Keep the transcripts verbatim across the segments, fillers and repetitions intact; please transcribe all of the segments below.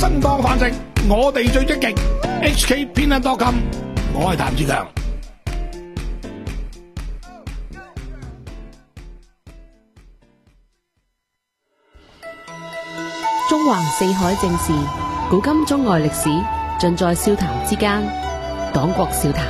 生當飯食，我哋最積極。H K 偏袒多金，我係譚志強。 中橫四海正事，古今中外歷史，盡在笑談之間。黨國笑談。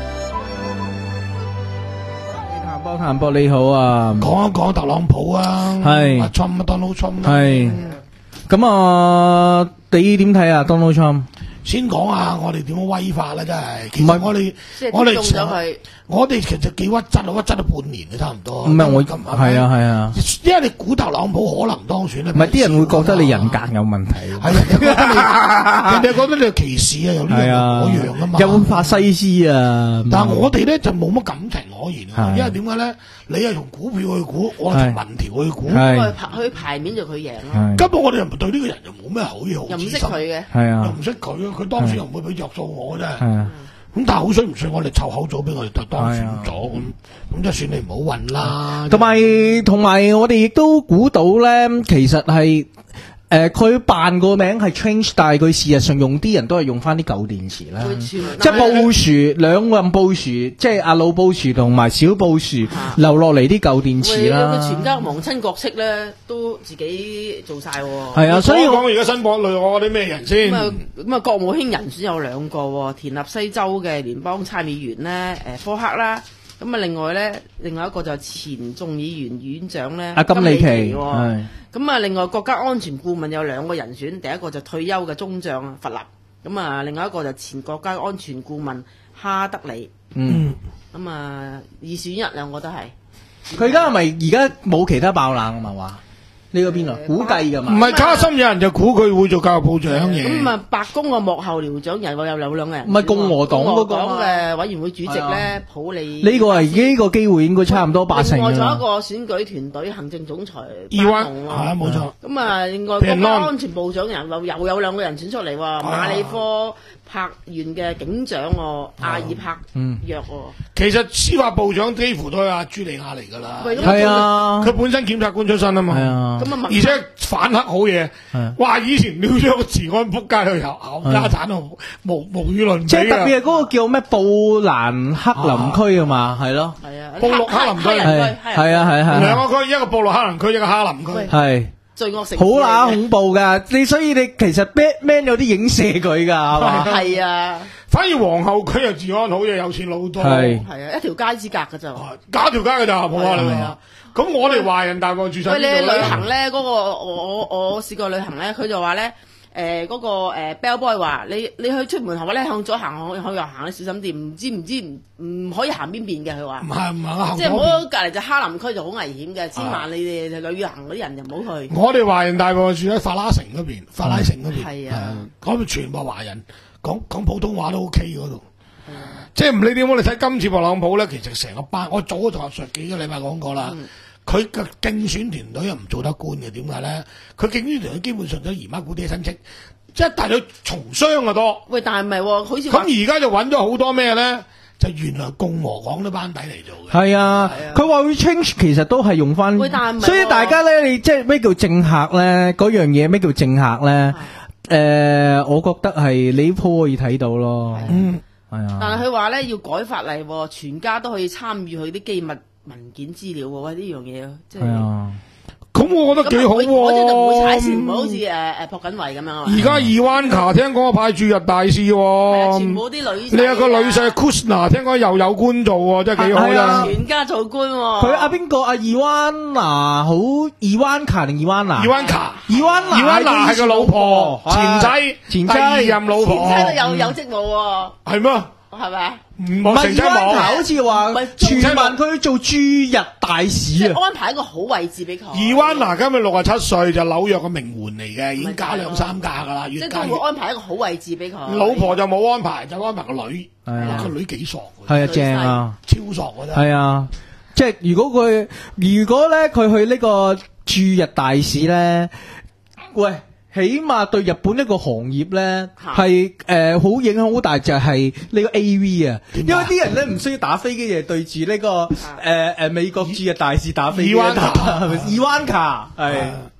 波譚博你好啊， 講一講特朗普啊， 係阿 Trump 啊 Donald Trump 係咁啊，你點睇啊 Donald Trump？ 先講下我哋點樣威化啦，真係。其實我哋我哋成我哋其實幾屈質啊，屈質咗半年嘅差唔多。 唔係我咁係啊係啊， 因為你估特朗普可能當選咧， 唔係啲人會覺得你人格有問題。 係人哋覺得你，人哋覺得你歧視啊，有呢樣嗰樣噶嘛。 有法西斯啊， 但係我哋咧就冇乜感情可言啊，因為點解咧？你係從股票去估，我係從民調去估。 佢佢牌面就佢贏咯。 根本我哋又對呢個人又冇咩好嘢好。 又唔識佢嘅， 係啊， 又唔識佢，佢當選又唔會俾着數我真係。 係啊。 咁但係好衰唔衰，我哋湊口咗俾我哋就當選咗，咁咁即係算你唔好運啦。 同埋同埋，我哋亦都估到咧，其實係誒佢扮個名係 change， 但係佢事實上用啲人都係用翻啲舊電池啦。即係布殊兩任布殊，即係阿老布殊同埋小布殊留落嚟啲舊電池啦。 佢全家亡親國戚咧，都自己做晒。 係啊，所以講而家新榜類我啲咩人先？ 咁啊咁啊，國務卿人選有兩個，田納西州嘅聯邦參議員咧，誒科克啦。咁啊，另外咧，另外一個就係前眾議員院長咧， 阿金里奇。 係咁啊，另外國家安全顧問有兩個人選，第一個就退休嘅中將弗立，咁啊，另外一個就前國家安全顧問哈德里。 嗯， 咁啊，二選一兩個都係。 佢而家係咪而家冇其他爆冷啊嘛？話呢個邊啊？估計㗎嘛？ 唔係卡森，有人就估佢會做教育部長嘅。 咁啊，白宮嘅幕後僚長人有有兩個人。 唔係共和黨嗰個嘅委員會主席咧，普利。 呢個係呢個機會應該差唔多八成。 另外仲有一個選舉團隊行政總裁伊灣，係啊冇錯。 咁啊，另外國家安全部長人又又有兩個人選出嚟喎，馬里科柏縣嘅警長喎，阿爾柏約喎。 其實司法部長幾乎都係阿朱莉亞嚟㗎啦。 係啊， 佢本身檢察官出身啊嘛。 係啊。 而且反黑好嘢，哇！以前撩咗個治安仆街去後後家產度無無與倫比。 即係特別係嗰個叫咩布蘭克林區啊嘛，係咯。 係啊， 布魯克林區係係啊係係。 兩個區，一個布魯克林區，一個哈林區。 係。 罪惡城。 好乸恐怖㗎，你所以你其實 Batman 有啲影射佢㗎，係嘛？ 係啊。 反而皇后區又治安好嘢，有錢佬多。 係。 係啊，一條街之隔㗎咋。 搞條街㗎咋，冇可能。咁我哋華人大部住晒呢度咧。 喂，你旅行咧，嗰個我我我試過旅行咧，佢就話咧，誒嗰個誒 bell boy 話你你去出門口咧，向左行向向右行，你小心啲，唔知唔知唔唔可以行邊邊嘅，佢話。 唔係唔係， 即係唔好隔離就哈林區就好危險嘅，千萬你哋旅行嗰啲人就唔好去。 我哋華人大部住喺法拉城嗰邊，法拉城嗰邊。 係啊。 嗰邊全部華人講講普通話都 OK 嗰度。即係唔理點，我哋睇今次特朗普咧，其實成個班，我早就上幾個禮拜講過啦。佢嘅競選團隊又唔做得官嘅，點解咧？佢競選團隊基本上都姨媽姑爹親戚，即係大佬從商嘅多。 喂，但係唔係喎，好似咁而家就揾咗好多咩咧？就原來共和黨啲班底嚟做嘅。 係啊，佢話會 change，其實都係用翻。所以大家咧，你即係咩叫政客咧？嗰樣嘢咩叫政客咧？誒，我覺得係你鋪可以睇到咯。 嗯， 係啊。 但係佢話咧要改法例，全家都可以參與佢啲機密文件資料喎，呢樣嘢即係。係啊， 咁我覺得幾好喎。 嗰隻就唔會踩線，唔好似誒誒朴槿惠咁樣啊。 而家伊萬卡聽講派駐日大使喎。 全部啲女。 你有個女婿 Kushner 聽講又有官做喎，真係幾好啦。 全家做官喎。 佢阿邊個阿伊萬娜好伊萬卡定伊萬娜？ 伊萬卡。 伊萬娜。 伊萬娜係個老婆，前妻， 前妻， 第二任老婆。 前妻都有有職務喎。係咩？ 係咪？ 唔係伊萬卡，好似話傳聞佢做駐日大使啊！ 安排一個好位置俾佢。 伊萬娜今日六十七歲，就紐約嘅名媛嚟嘅，已經加兩三架噶啦，越加越。 即係佢會安排一個好位置俾佢。 老婆就冇安排，就安排個女。係啊，個女幾索。 係啊，正啊， 超索嘅真係。 係啊，即係如果佢如果咧佢去呢個駐日大使咧，喂。起碼對日本一個行業咧係誒好影響好大，就係呢個 A V 啊，因為啲人咧唔需要打飛機嘅，對住呢個誒誒美國駐日大使打飛機，係咪？伊萬卡係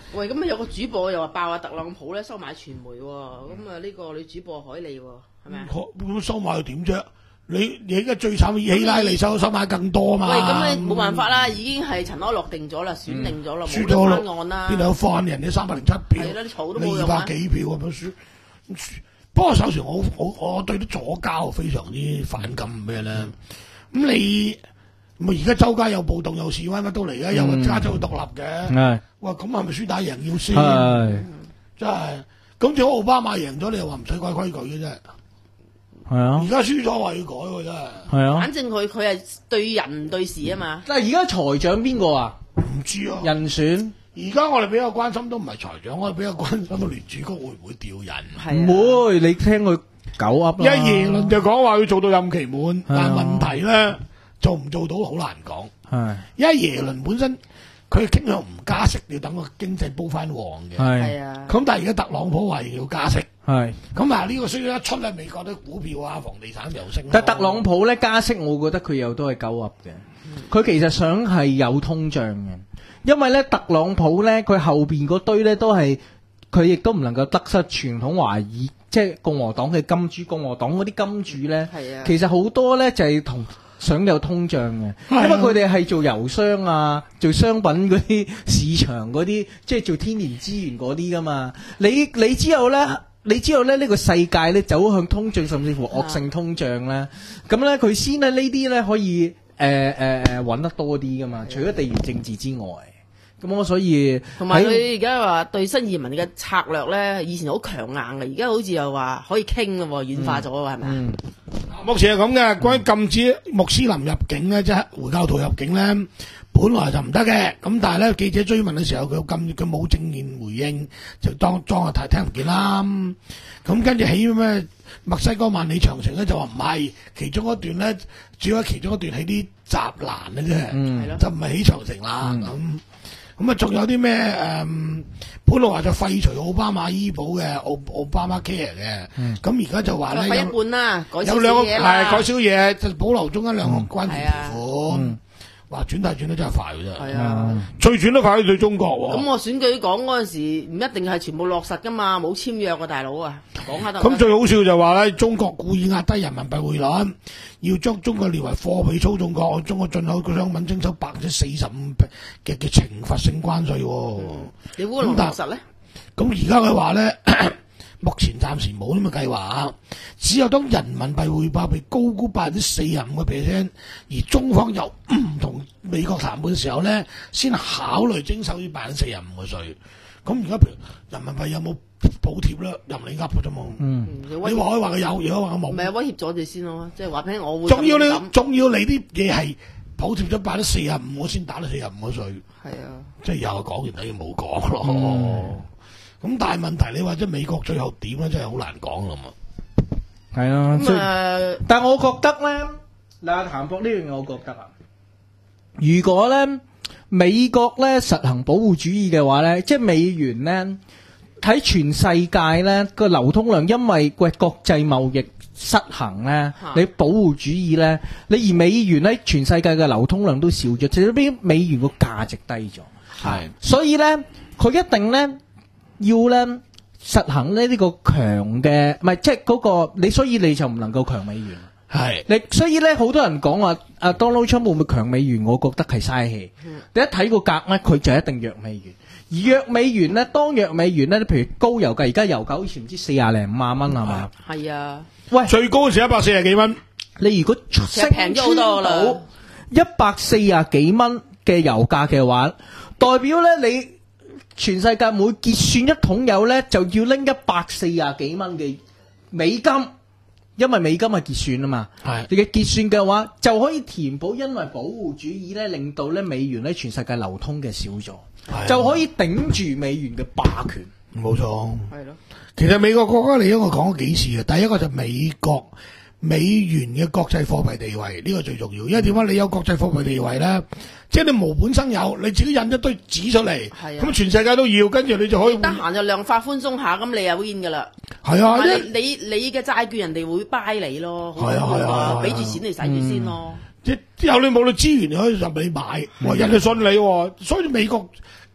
喂，咁啊有個主播又話爆啊特朗普咧收買傳媒喎，咁啊呢個女主播海莉喎，係咪啊？ 咁收買又點啫？你你而家最慘希拉里收收買更多嘛？ 喂，咁你冇辦法啦，已經係塵埃落定咗啦，選定咗啦，冇輸咗得翻案啦。 邊度有翻人？你三百零七票， 係啦，你嘈都冇你二用啊百幾票咁樣輸。輸不過首先我我我對啲左膠非常之反感咩咧？咁你咪而家周街有暴動有示威乜都嚟嘅，又話加州獨立嘅。 係哇，咁係咪輸打贏要先？ 係真係。咁如果奧巴馬贏咗，你又話唔使改規矩嘅啫。 係啊而，家輸咗話要改喎，真係。 係啊。 反正佢佢係對人唔對事啊嘛。 但係而家財長邊個啊？ 唔知啊。 人選而家我哋比較關心都唔係財長，我哋比較關心到聯儲局會唔會調人。 唔會，你聽佢狗噏啦。 一耶倫就講話要做到任期滿，但係問題咧做唔做到好難講。 係因為耶倫本身佢傾向唔加息，要等個經濟煲翻旺嘅。 係係啊。 咁但係而家特朗普話要加息， 係。 咁啊呢個需要一出咧，美國啲股票啊、房地產又升。 但係特朗普咧加息，我覺得佢又都係鳩噏嘅。佢其實想係有通脹嘅，因為咧特朗普咧佢後邊嗰堆咧都係佢亦都唔能夠得失傳統華爾，即係共和黨嘅金主，共和黨嗰啲金主咧， 係啊其實好多咧就係同想有通脹嘅，因為佢哋係做油商啊，做商品嗰啲市場嗰啲，即係做天然資源嗰啲噶嘛。你你之後咧，你之後咧呢個世界咧走向通脹，甚至乎惡性通脹咧，咁咧佢先咧呢啲咧可以。誒誒誒揾得多啲噶嘛？除咗地緣政治之外，咁我所以同埋佢而家話對新移民嘅策略咧，以前好強硬嘅，而家好似又話可以傾咯喎，軟化咗喎，係咪啊？ 目前係咁嘅，關於禁止穆斯林入境咧，即係回教徒入境咧，本來就唔得嘅。咁但係咧，記者追問嘅時候，佢禁佢冇正面回應，就當裝下睇聽唔見啦。咁跟住起咩？墨西哥萬里長城咧就話唔係，其中一段咧，主要其中一段起啲柵欄嘅啫， 嗯、 就唔係起長城啦。咁咁啊，仲有啲咩誒？本來話就廢除奧巴馬醫保嘅奧奧巴馬 care 嘅，咁而家就話咧有一半啦，改少有兩個嘢係改少嘢，就保留中間兩個關鍵條款。 嗯嗯哇！轉態轉得真係快嘅啫， 係啊， 最轉得快對中國喎。 咁我選舉講嗰陣時，唔一定係全部落實噶嘛，冇簽約嘅大佬啊，講下得。 咁最好笑就話咧，中國故意壓低人民幣匯率，要將中國列為貨幣操縱國，中國進口嘅商品徵收百分之四十五嘅嘅懲罰性關稅喎。 你估能落實咧？ 咁而家佢話咧，目前暫時冇咁嘅計劃，只有當人民幣匯價被高估百分之四十五個 percent，而中方又唔同美國談判嘅時候咧，先考慮徵收呢百分之四十五個稅。咁而家譬如人民幣有冇補貼咧？任你噏嘅啫嘛。嗯，你話可以話佢有，如果話佢冇， 咪威脅咗你先咯，即係話俾我會。 仲要你，仲要你啲嘢係補貼咗百分之四十五，我先打到四十五個稅。係啊，即係又講完等於冇講咯。嗯咁但係問題，你話即係美國最後點咧，真係好難講啦嘛。 係啊， 咁啊， 但係我覺得咧，嗱，譚博呢樣嘢，我覺得啊，如果咧美國咧實行保護主義嘅話咧，即係美元咧喺全世界咧個流通量，因為個國際貿易失衡咧，你保護主義咧，你而美元喺全世界嘅流通量都少咗，就係邊美元個價值低咗。係，所以咧佢一定咧。要咧實行咧呢個強嘅，唔係即係嗰個你，所以你就唔能夠強美元。係你，所以咧好多人講話阿 Donald Trump 會唔會強美元，我覺得係嘥氣。你一睇個格咧，佢就一定弱美元。而弱美元咧，當弱美元咧，譬如高油價，而家油價好似唔知四廿零五廿蚊係嘛？ 係啊， 喂，最高嗰時一百四十幾蚊。你如果升平咗好多啦， 一百四十幾蚊嘅油價嘅話，代表咧你。全世界每結算一桶油咧，就要拎一百四十幾蚊嘅美金，因為美金係結算啊嘛。係你嘅結算嘅話，就可以填補因為保護主義咧，令到咧美元咧全世界流通嘅少咗，就可以頂住美元嘅霸權。冇錯，係咯。其實美國國家利益我講咗幾次嘅，第一個就美國美元嘅國際貨幣地位呢個最重要，因為點解你有國際貨幣地位咧？即係你無本生有，你自己印一堆紙出嚟，咁全世界都要，跟住你就可以得閒就量化寬鬆下，咁你又 win 噶啦。係啊， 你你你嘅債券人哋會 buy 你咯，係啊係啊，俾住錢你使住先咯。即之後你冇咗資源，你可以任你買，人哋信你，所以美國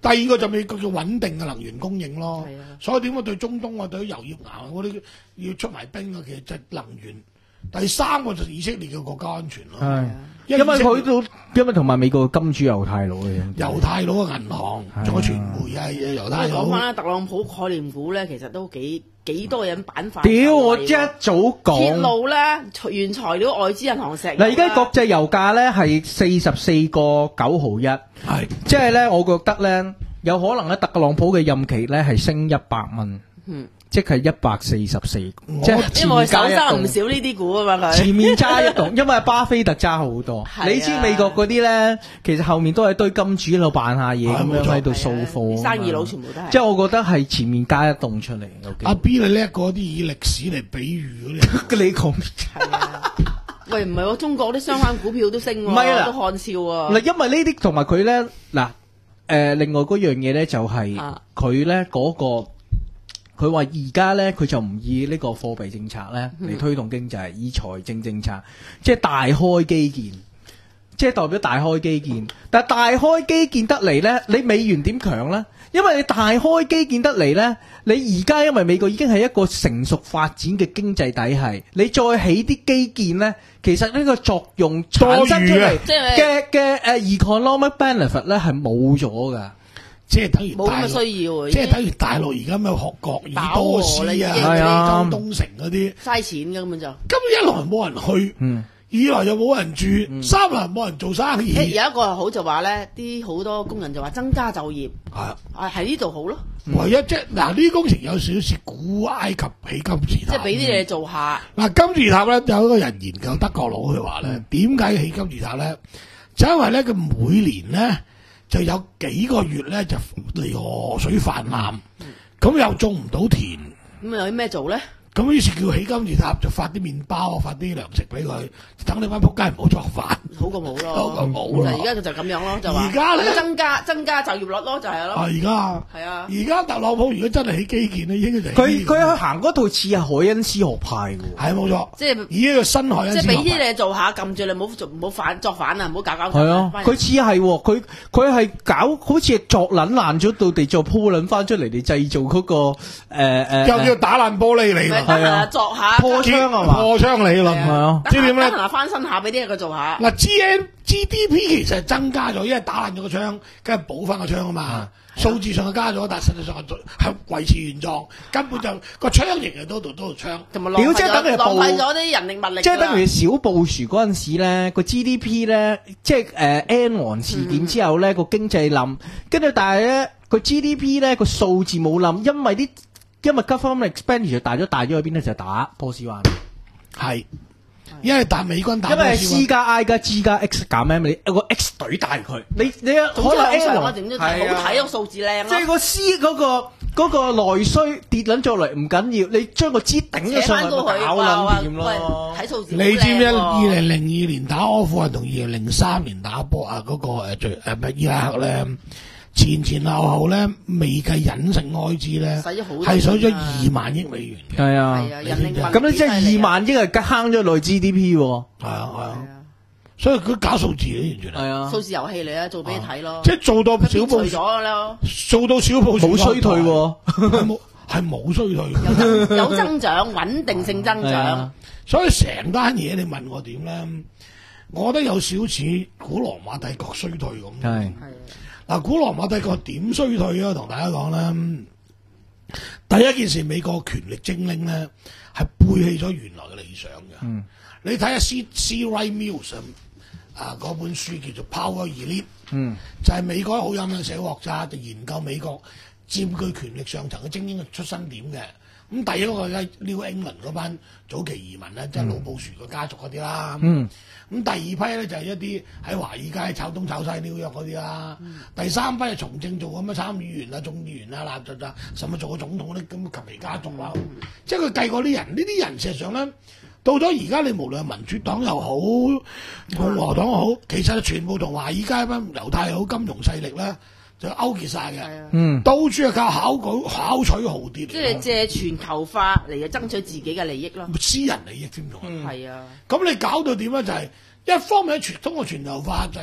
第二個就美國叫穩定嘅能源供應咯。 係啊所以點解對中東啊、對油業岩嗰啲要出埋兵啊？其實就係能源。第三個就係以色列嘅國家安全咯。 係，因為佢都因為同埋美國嘅金主猶太佬嘅， 猶太佬嘅銀行，仲有傳媒啊，猶太佬。 講翻啦，特朗普概念股咧，其實都幾幾多人板塊。 屌，我一早講鐵路咧，原材料外資銀行石油啦。 嗱，而家國際油價咧係四十四個九毫一， 係即係咧，我覺得咧有可能咧，特朗普嘅任期咧係升一百蚊。 嗯。 即係一百四十四，即係因為手揸唔少呢啲股啊嘛佢。 前面揸一棟，因為巴菲特揸好多。 啊、 你知美國嗰啲咧，其實後面都係堆金主喺度扮下嘢咁樣喺度掃貨。 生意佬全部都係。 即係我覺得係前面加一棟出嚟。 阿 B 你叻過啲以歷史嚟比喻嗰啲。 你講係啊？喂，唔係喎，中國啲相關股票都升喎， 唔係啦都看笑啊。 嗱，因為呢啲同埋佢咧，嗱，誒，另外嗰樣嘢咧就係佢咧嗰個。佢話而家咧，佢就唔以呢個貨幣政策咧嚟推動經濟，以財政政策，即係大開基建，即係代表大開基建。但係大開基建得嚟咧，你美元點強咧？因為你大開基建得嚟咧，你而家因為美國已經係一個成熟發展嘅經濟體系，你再起啲基建咧，其實呢個作用產生出嚟嘅嘅誒 economic benefit 咧係冇咗㗎。 即係等於冇咁嘅需要， 即係等於大陸而家咩學國語多斯啊、 啊、 周東城嗰啲， 嘥錢嘅根本就。 咁一來冇人去，嗯、二來又冇人住，嗯、三來冇人做生意。 有一個好就話咧，啲好多工人就話增加就業，係啊，喺呢度好咯。 唯一即係嗱，呢啲工程有少少似古埃及起金字塔， 即係俾啲嘢做下。嗱、 嗯，金字塔咧有一個人研究德國佬佢話咧，點解起金字塔咧？就因為咧佢每年咧。就有幾個月咧就嚟河水泛濫，咁、嗯、又種唔到田， 咁有啲咩做咧？ 咁於是叫起金字塔，就發啲麵包，發啲糧食俾佢，等你班仆街唔好作飯， 好過冇咯， 好過冇咯。 而家就就咁樣咯，就話而家咧增加增加就業率咯，就係咯。 而家係啊， 而家特朗普如果真係起基建咧，應該就佢佢行嗰套似係海恩斯學派嘅， 係冇錯。 即係而家個新海恩斯學派， 即係俾啲嘢做下，撳住你，唔好做唔好反作反啊，唔好搞搞。 係啊，佢似係佢佢係搞好似作撚爛咗到地，再鋪撚翻出嚟嚟製造嗰個誒誒， 又叫打爛玻璃嚟， 係啊，作下。 破窗啊嘛， 破窗理論係啊，即係點咧？ 嗱，翻身下俾啲嘢佢做下。 嗱，G N G D P 其實係增加咗，因為打爛咗個窗，梗係補翻個窗啊嘛。數字上係加咗，但係實際上係維持原狀，根本就個窗型係多度多度窗。 同埋浪費咗浪費咗啲人力物力。 即係等於小布殊嗰陣時咧，個 G D P 咧，即係誒 Enron 事件之後咧，個經濟冧，跟住但係咧個 G D P 咧個數字冇冧，因為啲。因為 government expenditure 大咗，大咗去邊咧就打波斯灣， 係，因為打美軍打波斯灣。 因為 C 加 I 加 G 加 X 減 M， 你有個 X 隊大佢，你你可能 M 啊，整咗好睇個數字靚。 即係個 C 嗰個嗰個內需跌撚咗嚟唔緊要，你將個 G 頂咗上去，搞撚掂咯。 睇數字， 你知唔知二零零二年打阿富汗同二零零三年打波啊？嗰個誒最誒咩伊拉克咧？前前後後咧，未計隱性開支咧，係使咗二萬億美元嘅。 係啊，咁你即係二萬億係慳咗落 G D P 喎。 係啊係啊，所以佢搞數字咧，完全係啊，數字遊戲嚟啊，做俾你睇咯。 即係做到小布咗咯， 做到小布冇衰退喎， 係冇係冇衰退， 有增長，穩定性增長。 所以成單嘢你問我點咧？我覺得有少似古羅馬帝國衰退咁。 係。 嗱，古羅馬帝國點衰退啊？同大家講啦，第一件事，美國權力精英咧係背棄咗原來嘅理想嘅。嗯、你睇下 C C Wright Mills 啊嗰本書叫做 Power Elite，嗯、就係美國好有名嘅社會學家，就研究美國佔據權力上層嘅精英嘅出身點嘅。咁第一個咧 New England 嗰班早期移民咧，即係老布殊個家族嗰啲啦。嗯咁第二批咧就係一啲喺華爾街炒東炒西紐約嗰啲啦，嗯、第三批係從政做咁嘅參議員啊、眾議員啊、立就啊，甚至做個總統嗰啲咁嘅及其家族啦。嗯、即係佢計過啲人，呢啲人事實上咧，到咗而家你無論係民主黨又好、共和黨又好，其實全部同華爾街班猶太好金融勢力咧就勾結晒嘅。嗯，到處係靠考舉考取豪奪， 即係借全球化嚟嘅爭取自己嘅利益咯， 私人利益添仲係啊。 咁你搞到點咧？就係、是、一方面全通過全球化就係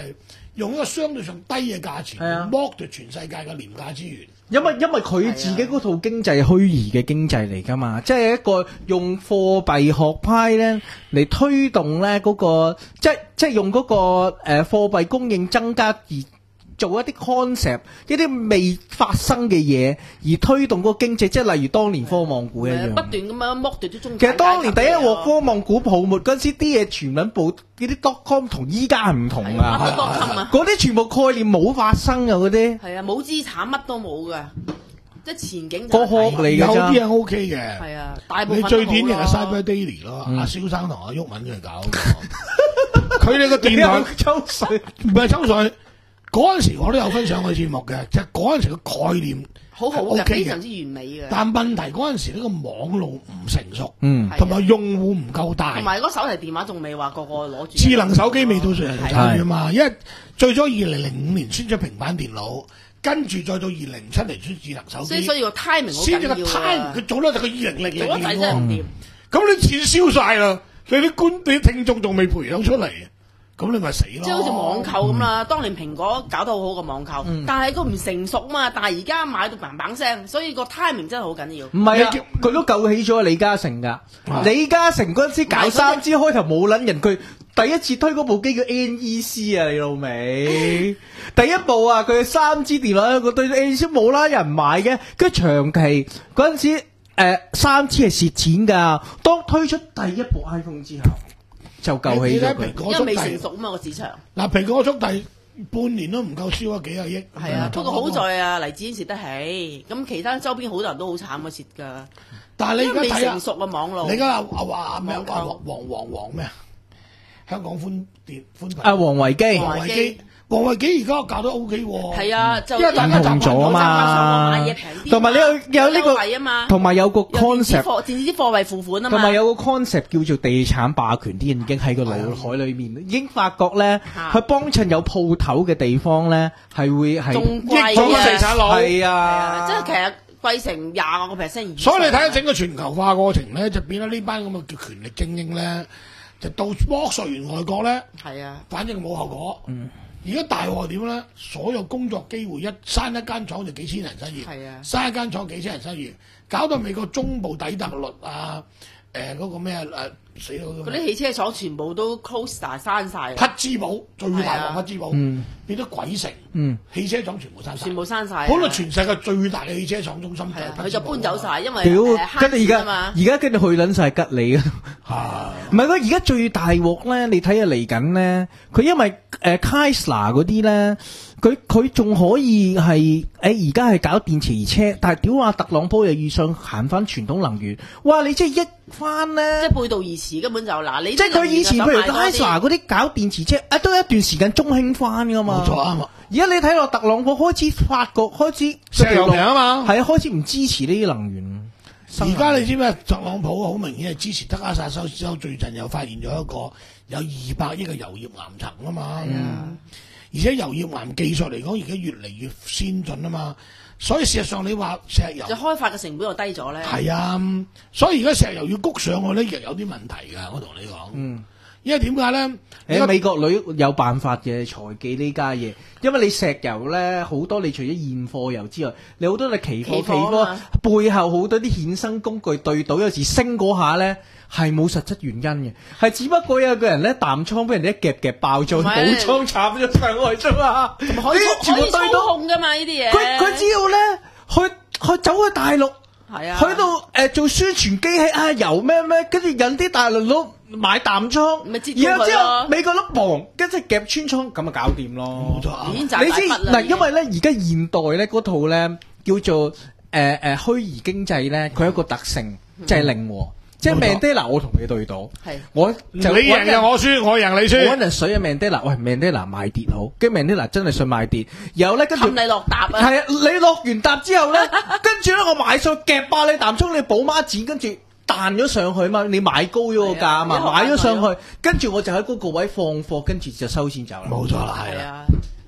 用一個相對上低嘅價錢， 係啊剝奪全世界嘅廉價資源。 因為因為佢自己嗰套經濟係虛擬嘅經濟嚟㗎嘛，即係一個用貨幣學派咧嚟推動咧嗰個，即係即係用嗰個誒貨幣供應增加而做一啲 concept， 一啲未發生嘅嘢而推動嗰個經濟，即係例如當年科網股一樣， 不斷咁樣剝奪咗中。 其實當年第一鑊科網股泡沫嗰陣時，啲嘢全撚部呢啲 dot com 同依家係唔同乜啊， 都 dot com 啊， 嗰啲全部概念冇發生啊，嗰啲係啊，冇資產乜都冇噶，即係前景個就係殼嚟有㗎咋啲係 O K 嘅， 係啊，大部分你最典型係都好 Cyber 咯 Daily 咯， 嗯阿蕭生同阿鬱敏佢哋搞嘅，佢哋個電台抽水。 唔係抽水。嗰陣時我都有分上佢節目嘅，就係嗰陣時嘅概念好好嘅， OK 嘅非常之完美嘅。 但問題嗰陣時呢個網絡唔成熟， 嗯同埋用戶唔夠大同，埋嗰手提電話仲未話個個攞住。 智能手機未到上嚟係參與嘛，因為最早二零零五年先出平板電腦，跟住再到二零零七年出智能手機， 所以所以個 timing 好先至個緊要 time 啊！ 佢早得就個二零零零做得滯真係唔年喎， 掂。 咁你錢燒晒啦，你啲觀你啲聽眾仲未培養出嚟，咁你咪死咯。 即係好似網購咁啦，當年蘋果搞得好好個網購，但係佢唔成熟嘛。但係而家買到嘭嘭聲，所以個 timing 真係好緊要。 唔係啊你叫， 佢都救起咗李嘉誠噶。李嘉誠嗰陣時搞三 G 開頭冇撚人，佢第一次推嗰部機叫 N E C 啊，你老味。第一部啊，佢三 G 電腦佢對 N E C 冇啦人買嘅，跟住長期嗰陣時誒三 G 係蝕錢㗎。當推出第一部 iPhone 之後，就救起咗佢。 蘋果速因為未成遞熟啊嘛個市場。 嗱，蘋果速遞半年都唔夠燒咗幾廿億。 係啊，不過好在， 在啊，黎智英蝕得起，咁其他周邊好多人都好慘嘅蝕㗎。 但係你因為未而家睇下成，熟嘅網絡。 你而家阿阿話咩網購話黃黃黃咩啊？香港寬電寬頻阿王維基王王維基，王維基而家搞得 O K 喎。 係啊，就因為大家習慣咗啊嘛買嘢平啲， 同埋你有有呢個優惠啊嘛， 同埋有個有電子 concept。 貨電子貨幣付款啊嘛， 同埋有個 concept 叫做地產霸權，啲人已經喺個腦海裏面，已經發覺咧， 啊去幫襯有鋪頭嘅地方咧，係會係仲貴益咗個地產佬。 係係啊， 啊， 即係其實貴成廿個 percent 以上。 所以你睇下整個全球化過程咧，就變咗呢班咁嘅叫權力精英咧，就到剝削完外國咧， 係啊， 反正冇後果。而家大鑊點咧？所有工作機會一閂一間廠就幾千人失業， 係啊閂一間廠幾千人失業，搞到美國中部底特律啊，誒嗰個咩誒死咗嗰個嗰啲汽車廠全部都 close 晒閂晒， 匹茲堡最大鑊匹茲堡，變咗鬼城， 嗯汽車廠全部閂晒， 全部閂晒。 本來全世界最大嘅汽車廠中心係啊， 就係匹茲堡佢就搬走晒，因為屌誒， 跟住而慳錢啊家嘛。 而家跟住去撚晒吉利啊！ 啊！ 唔係佢而家最大鑊咧，你睇下嚟緊咧，佢因為誒 Tesla 嗰啲咧，佢佢仲可以係誒而家係搞電池車，但係屌話特朗普又遇上行翻傳統能源，哇！你即係益翻即咧係，背道而馳，根本就嗱，你即係佢以前譬如 Tesla 嗰嗰啲搞電池車，啊都有一段時間中興翻噶嘛。 冇錯啱啊！ 而家你睇落特朗普開始發覺開始石油平啊嘛， 係啊，開始唔支持呢啲能源。 而家你知咩？特朗普好明顯係支持德克薩州州最近又發現咗一個有二百億嘅油頁岩層啊嘛，而且油頁岩技術嚟講而家越嚟越先進啊嘛，所以事實上你話石油就開發嘅成本又低咗咧。 係啊，所以而家石油要谷上去咧，亦有啲問題㗎。我同你講， 嗯， 因為點解咧？ 誒美國女有辦法嘅財技呢家嘢，因為你石油咧好多，你除咗現貨油之外，你好多你期貨、 期期貨貨啊嘛背後好多啲衍生工具對賭，有時升嗰下咧係冇實質原因嘅，係只不過有個人咧淡倉俾人哋一夾夾爆咗， 唔係補倉插咗上去啫嘛， 同埋可以呢啲全部可以操對到控噶嘛呢啲嘢。 佢佢只要咧去去走去大陸。 係啊， 去到誒、呃、做宣傳機器啊，油咩咩，跟住引啲大陸佬買淡倉， 咪截咗佢然後之後咯美國佬磅，跟住夾穿倉，咁啊搞掂咯。 冇錯啊已經賺你知大筆啦。 嗱，因為咧而家現代咧嗰套咧叫做誒誒虛擬經濟咧，佢有一個特性就係靈活，即係冇錯 Mandela 我同你對賭， 係我你就贏就我輸，我贏你我輸揾。人水啊 Mandela，喂 Mandela 買跌好，跟住 Mandela 真係想買跌，然後咧跟住氹你落搭啊！ 係啊，你落完搭之後咧，跟住咧我買上夾爆你淡倉，你寶孖展，跟住彈咗上去嘛，你買高咗個價啊嘛， 係啊買咗上一學去，跟住我就喺嗰個位放貨，跟住就收錢走啦。 冇錯啦，係啦。 係啊， 你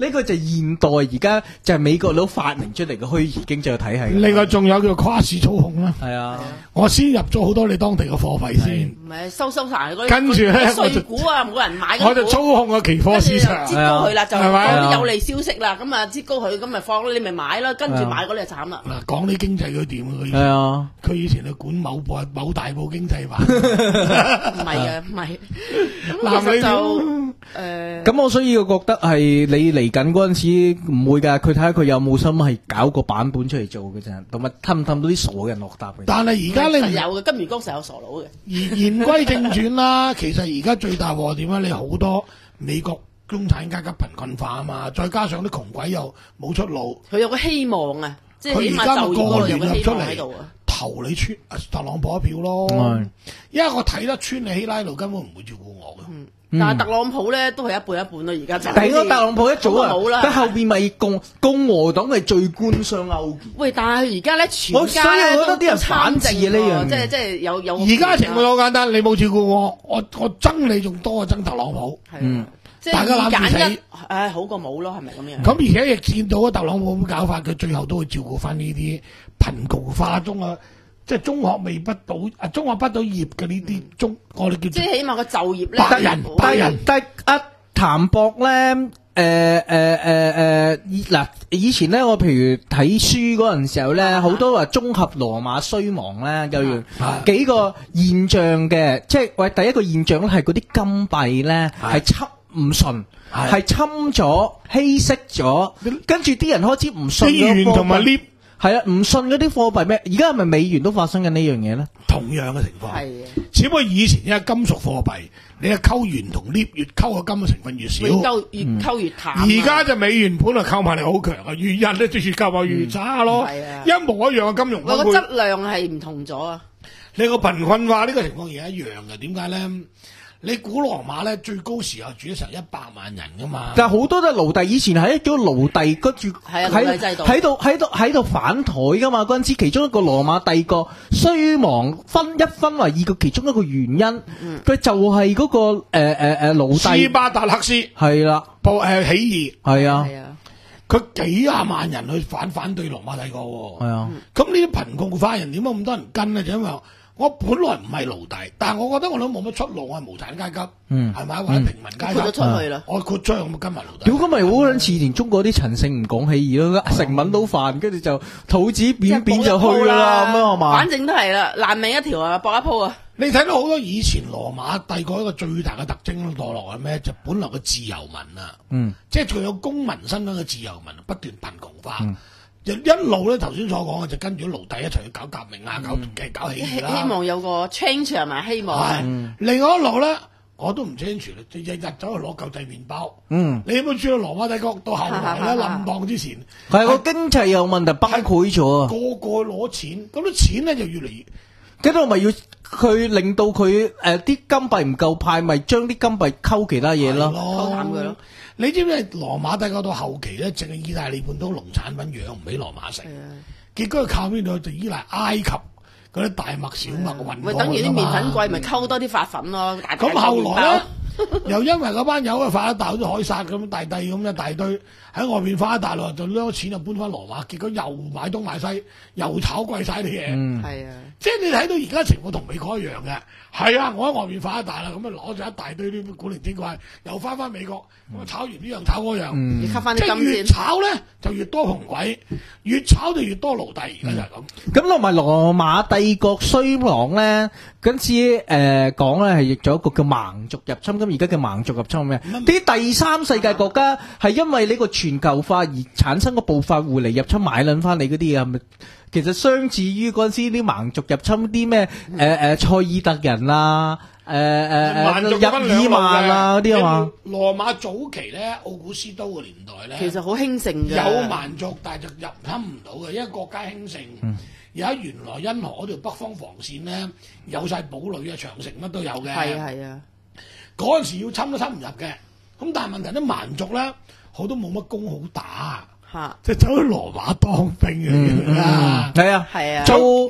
呢個就係現代而家就係美國佬發明出嚟嘅虛擬經濟體系。 另外仲有叫跨市操控啦。 係啊， 我先入咗好多你當地嘅貨幣先， 唔係收收晒嗰啲， 跟住咧我就碎股啊，冇人買嗰啲股， 我就操控個期貨市場， 擠高佢啦，就係咪講啲有利消息啦，咁啊擠高佢，咁咪放咯，你咪買啦，跟住買嗰啲就慘啦。 嗱，講啲經濟佢點啊？佢係啊， 佢以前係管某部某大部經濟版， 唔係啊，唔係。咁其實就誒， 咁我所以我覺得係你嚟緊嗰陣時唔會㗎，佢睇下佢有冇心係搞個版本出嚟做嘅啫，同埋氹唔氹到啲傻嘅人落搭嘅。 但係而家你實有嘅，金魚缸實有傻佬嘅。 言言歸正傳啦，其實而家最大鑊點咧？你好多美國中產階級貧困化啊嘛，再加上啲窮鬼又冇出路， 佢有個希望啊，即係佢起碼而家咪就業嗰度有個個聯入出個希望喺度嚟啊。 投你穿特朗普一票咯， 係因為我睇得穿你希拉里根本唔會照顧我嘅。 但係特朗普咧都係一半一半咯，而家就但係嗰個特朗普一早啊， 冇啦。 佢後邊咪共共和黨係最官商勾結。 喂，但係佢而家咧全我所以家咧我覺得啲人反智啊呢樣嘢即係即係有有。 而家情況好簡單，你冇照顧我，我我憎你仲多過憎特朗普。 係，即係大家攬住二揀死一，唉，好過冇咯，係咪咁樣？ 咁而且亦見到啊，特朗普咁搞法，佢最後都會照顧翻呢啲貧窮化中啊，即係中學未畢到啊，中學畢到業嘅呢啲中，我哋叫即係起碼個就業咧， 白人白人。 但係阿譚博咧，誒誒誒誒，嗱以前咧，我譬如睇書嗰陣時候咧，好多話綜合羅馬衰亡咧，有樣幾個現象嘅，即係喂第一個現象咧係嗰啲金幣咧係侵唔順，係侵咗稀釋咗，跟住啲人開始唔信美元同埋 lift 係啊，唔信嗰啲貨幣咩？而家係咪美元都發生緊呢樣嘢咧？ 同樣嘅情況， 係啊， 只不過以前因為金屬貨幣，你嘅溝元同 lift 越溝個金嘅成分越少， 越溝越溝越淡。 而家就美元本來購買力好強啊，越印咧就越購買越差咯， 係啊一模一樣嘅金融我個分配。 質量係唔同咗啊！ 你個貧困化呢個情況而家一樣嘅，點解咧？你古羅馬咧最高時候住咗成一百萬人噶嘛， 但係好多都係奴隸，以前係一種奴隸，跟住係啊奴隸制度喺度喺度喺度反台噶嘛。嗰陣時其中一個羅馬帝國衰亡分一分為二嘅其中一個原因，佢、嗯、就係嗰、那個誒誒誒奴隸斯巴達克斯係啦， 報誒起義係啊， 佢幾廿萬人去反反對羅馬帝國， 係啊， 咁呢啲貧窮化人點解咁多人跟咧？就因為我本來唔係奴隸，但係我覺得我都冇乜出路，我係無產階級， 嗯， 係咪或者平民階級？ 豁咗出去啦， 我豁出去，我咪跟埋奴隸。 屌咁咪好撚似連中國啲陳勝唔講起義咯，成吻到飯，跟住就肚子扁扁就去啦，咁樣係嘛？ 反正都係啦，爛命一條啊，搏一鋪啊！ 你睇到好多以前羅馬帝國一個最大嘅特徵墮落係咩？就本來嘅自由民啊， 嗯， 即係佢有公民身份嘅自由民不斷貧窮化。嗯就一路咧，頭先所講嘅就跟住奴隸一齊去搞革命啊，搞嘅搞起義啦。 希望有個 change 係咪？希望。 係。另外一路咧，我都唔 change 啦，日日走去攞救濟麵包。 嗯。 你有冇注意到羅馬帝國到後來咧冧檔之前， 係個經濟有問題崩潰咗啊！ 個個攞錢，咁啲錢咧就越嚟越， 跟住咪要佢令到佢誒啲金幣唔夠派，咪將啲金幣溝其他嘢咯， 溝淡佢咯。 你知唔知羅馬帝國到後期咧，淨係意大利半島農產品養唔起羅馬城，結果佢靠邊度就依賴埃及嗰啲大麥小麥運過去。 喂，等於啲麵粉貴，咪溝多啲發粉咯。 咁後來咧，又因為嗰班友啊發一大好似凱撒咁大帝咁一大堆喺外面發一大咯，就攞錢就搬翻羅馬，結果又買東買西，又炒貴晒啲嘢。 嗯， 係啊， 即係你睇到而家情況同美國一樣嘅。係啊，我喺外面發一大啦，咁啊攞咗一大堆啲古靈精怪，又翻翻美國，咁啊炒完呢樣炒嗰樣， 嗯、 你吸翻啲金即係越炒咧就越多窮鬼，越炒就越多奴隸，而家就係咁。 咁同埋羅馬帝國衰亡咧，嗰次誒講咧係譯咗一個叫蠻族入侵，咁而家叫蠻族入侵咩？啲第三世界國家係因為呢個全球化而產生個暴發戶嚟入侵買撚翻你嗰啲嘢，係咪？其實相似於嗰陣時啲蠻族入侵啲咩誒誒塞爾特人啊，誒誒誒日耳曼啊嗰啲啊嘛。 羅馬早期咧，奧古斯都嘅年代咧， 其實好興盛嘅。 有蠻族，但係就入侵唔到嘅，因為國家興盛。 嗯、 而家原來茵河嗰條北方防線咧，有晒堡壘啊、長城乜都有嘅。 係啊係啊， 嗰陣時要侵都侵唔入嘅。咁但係問題啲蠻族咧，好多冇乜工好打。即係走去羅馬當兵嘅， 係啊， 係啊， 做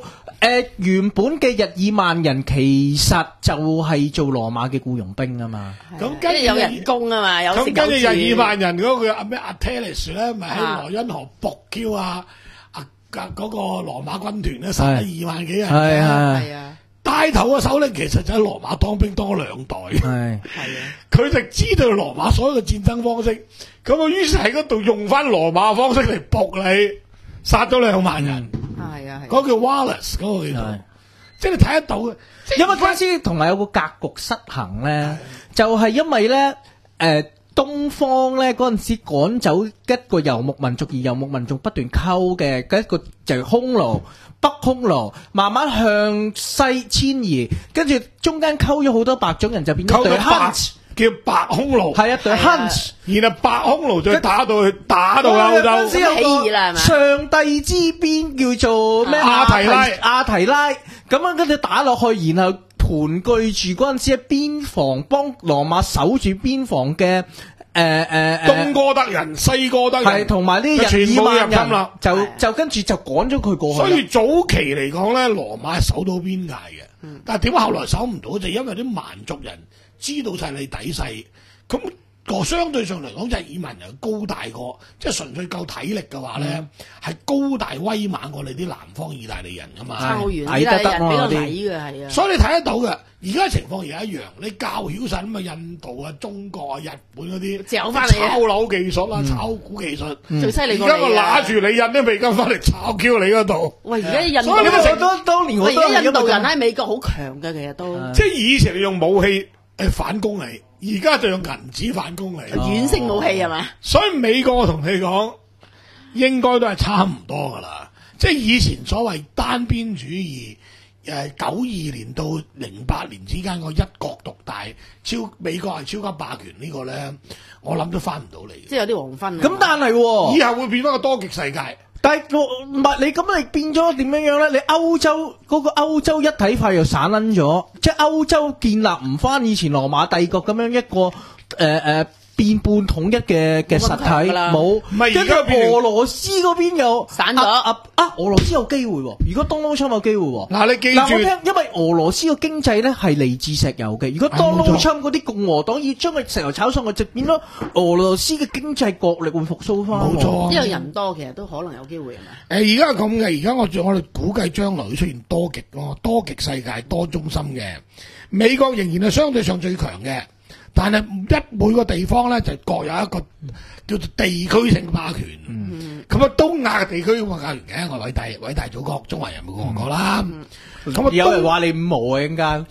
誒原本嘅日耳曼人其實就係做羅馬嘅僱傭兵啊嘛。 咁跟住有人工啊嘛，有咁跟住日有耳曼人嗰個阿咩阿 Attalus 咧，咪喺萊茵河搏 Q 啊啊嗰個羅馬軍團咧，殺咗二萬幾人。 係係啊。 帶頭嘅首領其實就喺羅馬當兵當咗兩代， 係係啊， 佢就知道羅馬所有嘅戰爭方式，咁啊於是喺嗰度用翻羅馬方式嚟搏你，殺咗兩萬人。 係啊係。 嗰個叫 Wallace 嗰個叫做，即係你睇得到嘅。 因為嗰陣時同埋有個格局失衡咧，就係因為咧誒。東方咧嗰陣時趕走一個遊牧民族，而遊牧民族不斷溝嘅一個就係匈奴，北匈奴慢慢向西遷移，跟住中間溝咗好多白種人，就變咗對 Huns 叫白匈奴， 係啊對 Huns， 然後白匈奴再打到去打到歐洲， 起義啦係嘛？ 上帝之鞭叫做咩？ 亞提拉， 亞提拉咁樣跟住打落去，然後。盤踞住嗰陣時喺邊防幫羅馬守住邊防嘅誒誒東哥德人、西哥德人， 係同埋呢啲全部入侵啦， 就就跟住就趕咗佢過去。 所以早期嚟講咧，羅馬係守到邊界嘅，嗯、但係點解後來守唔到？就因為啲蠻族人知道晒你底細，咁。個相對上嚟講，日耳曼人高大過，即係純粹夠體力嘅話咧，係、嗯、高大威猛過你啲南方意大利人噶嘛。 差好遠，意大利人比較矮嘅係啊。 所以你睇得到嘅，而家情況而家一樣，你教曉晒咁啊，印度啊、中國啊、日本嗰啲， 嚼翻嚟炒樓技術啊、 嗯、 炒股技術， 嗯、最犀利過你。而家我揦住你印啲美金翻嚟炒 Q 你嗰度。 喂，而家印度， 所以我當當年我而家印度人喺美國好強嘅，其實都。 即係以前你用武器誒反攻你。而家就用銀紙反攻嚟， 軟性武器係嘛？ 所以美國我同你講，應該都係差唔多噶啦。即係以前所謂單邊主義，誒九二年到零八年之間個一國獨大，超美國係超級霸權呢個咧，我諗都翻唔到嚟。 即係有啲黃昏。 咁但係、哦， 以後會變翻個多極世界。 但係唔係你咁，你變咗點樣樣咧？你歐洲嗰、嗰個歐洲一體化又散撚咗，即係歐洲建立唔翻以前羅馬帝國咁樣一個誒誒。呃呃變半統一嘅嘅實體冇，跟住俄羅斯嗰邊又散咗啊啊！俄羅斯有機會喎，如果 Donald Trump 有機會喎。 嗱，你記住， 嗱我聽，因為俄羅斯嘅經濟咧係嚟自石油嘅，如果 Donald Trump 嗰啲共和黨要將佢石油炒上去，就變咗俄羅斯嘅經濟國力會復甦翻。 冇錯， 因為人多，其實都可能有機會係咪？ 誒，而家咁嘅，而家我我哋估計將來會出現多極咯，多極世界多中心嘅，美國仍然係相對上最強嘅。但係一每個地方咧就各有一個叫做地區性霸權，咁啊、嗯、東亞嘅地區咁嘅霸權嘅，我偉大偉大祖國中華人民共和國啦，咁啊、嗯、 有人話你五毛啊陣間，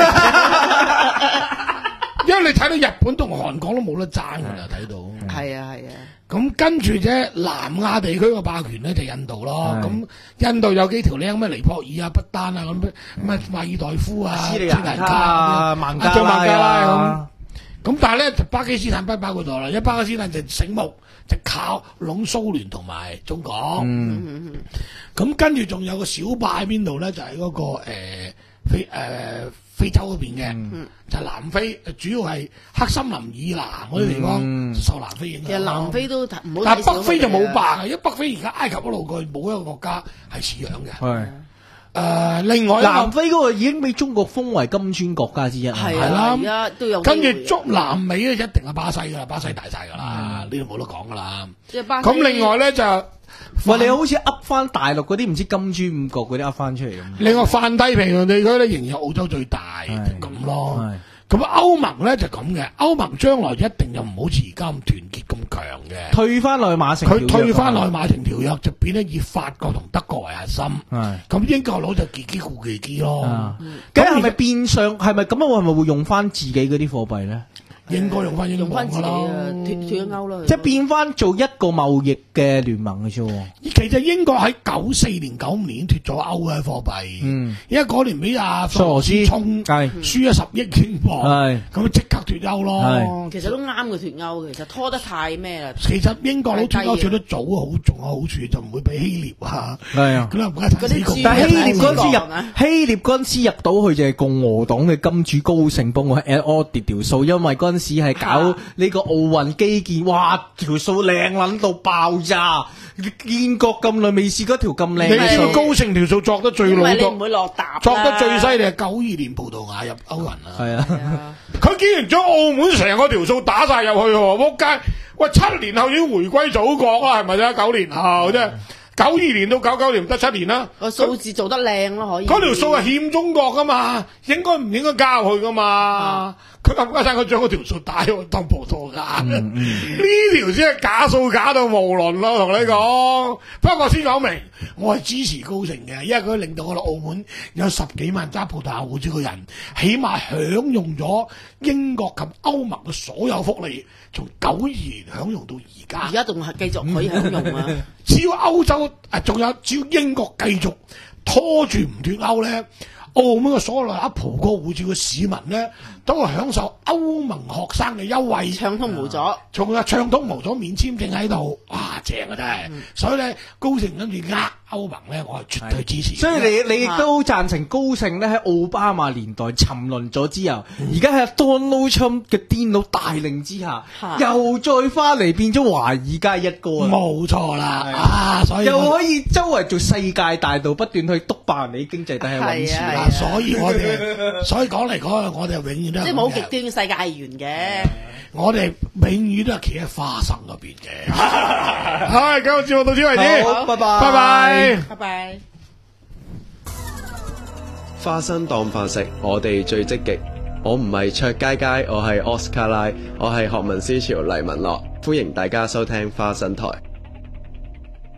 因為你睇到日本同韓國都冇得爭㗎啦，睇到係啊係啊， 咁跟住啫南亞地區嘅霸權咧就印度咯，咁印度有幾條僆咩尼泊爾啊、不丹啊咁咩咩馬爾代夫啊、斯里蘭卡啊、孟加拉咁。咁但係咧，就巴基斯坦不包括咗啦，因為巴基斯坦就醒目，就靠攏蘇聯同埋中國。咁、嗯嗯、跟住仲有個小霸喺邊度咧？就喺、是、嗰、那個誒、呃、非誒、呃、非洲嗰邊嘅，嗯、就南非，主要係黑森林以南嗰啲地方、嗯、受南非影響。 其實南非都唔好， 但係北非就冇霸嘅，因為北非而家埃及嗰路過去冇一個國家係似樣嘅。係。誒、呃，另外南非嗰個已經俾中國封為金磚國家之一， 係啦，而家都有。 跟住中南美咧，一定係巴西噶啦，巴西大晒噶啦，呢度冇得講噶啦。即係巴西。咁另外咧就， 喂，你好似噏翻大陸嗰啲唔知金磚五國嗰啲噏翻出嚟咁。 另外泛太平洋地區咧，仍然係澳洲最大，咁咯。咁歐盟咧就咁嘅，歐盟將來一定就唔好似而家咁團結咁強嘅， 退翻內馬城條約， 佢退翻內馬城條約就變咗以法國同德國為核心，咁英國佬就自己顧自己咯。 咁係咪變相係咪咁樣？係咪會用翻自己嗰啲貨幣咧？ 應該用翻英鎊噶啦， 脱脱咗歐啦， 即係變翻做一個貿易嘅聯盟嘅啫。 其實英國喺九四年、九五年脱咗歐嘅貨幣，嗯，因為嗰年俾阿索羅斯衝，係輸咗十億英鎊，係咁即刻脱歐咯。 其實都啱嘅脱歐，其實拖得太咩啦。 其實英國佬脱歐脱得早，好仲有好處，就唔會俾希臘啊， 係啊， 咁啊唔該睇死但係希臘嗰陣時入，希臘嗰陣時入到去就係共和黨嘅金主高盛幫我 add 條數，因為嗰陣時係搞呢個奧運基建，哇條數靚撚到爆炸，建國咁耐未試過條咁靚。 你知道高盛條數作得最老多，唔會落搭， 作得最犀利係九二年葡萄牙入歐運啊！ 係啊， 佢竟然將澳門成個條數打晒入去喎，仆街！喂，七年後已經回歸祖國啦，係咪啫？九年後啫。九二年到九九年得七年啦， 個數字做得靚咯，可以。 嗰條數係欠中國噶嘛，應該唔應該交去噶嘛？佢冚家鏟佢將嗰條數打咗當葡萄牙，呢條先係假數假到無倫咯，同你講。不過先講明，我係支持高盛嘅，因為佢令到我哋澳門有十幾萬揸葡萄牙護照嘅人，起碼享用咗英國及歐盟嘅所有福利，從九二年享用到而家。 而家仲係繼續可以享用啊！ 只要歐洲啊，仲有只要英國繼續拖住唔脱歐咧，澳門嘅所有拿葡國護照嘅市民咧，都會享受歐盟學生嘅優惠， 暢通無阻， 仲有暢通無阻免簽證喺度，哇正啊真係！嗯、所以咧，高盛跟住呃歐盟咧，我係絕對支持。 所以你你亦都贊成高盛咧喺奧巴馬年代沉淪咗之後，而家喺 Donald Trump 嘅癲佬帶領之下，啊、又再翻嚟變咗華爾街一哥啦。 冇錯啦，啊，所以又可以周圍做世界大道，不斷去督爆人哋經濟，但係揾錢啦。所以我哋，所以講嚟講去，我哋永遠都係即係冇極端世界係圓嘅。 我哋永遠都係企喺花生嗰邊嘅。係，今日節目到此為止。 好，拜拜， 拜拜， 拜拜。 花生當飯食，我哋最積極。我唔係卓佳佳，我係奧斯卡拉，我係學民思潮黎文樂，歡迎大家收聽花生台。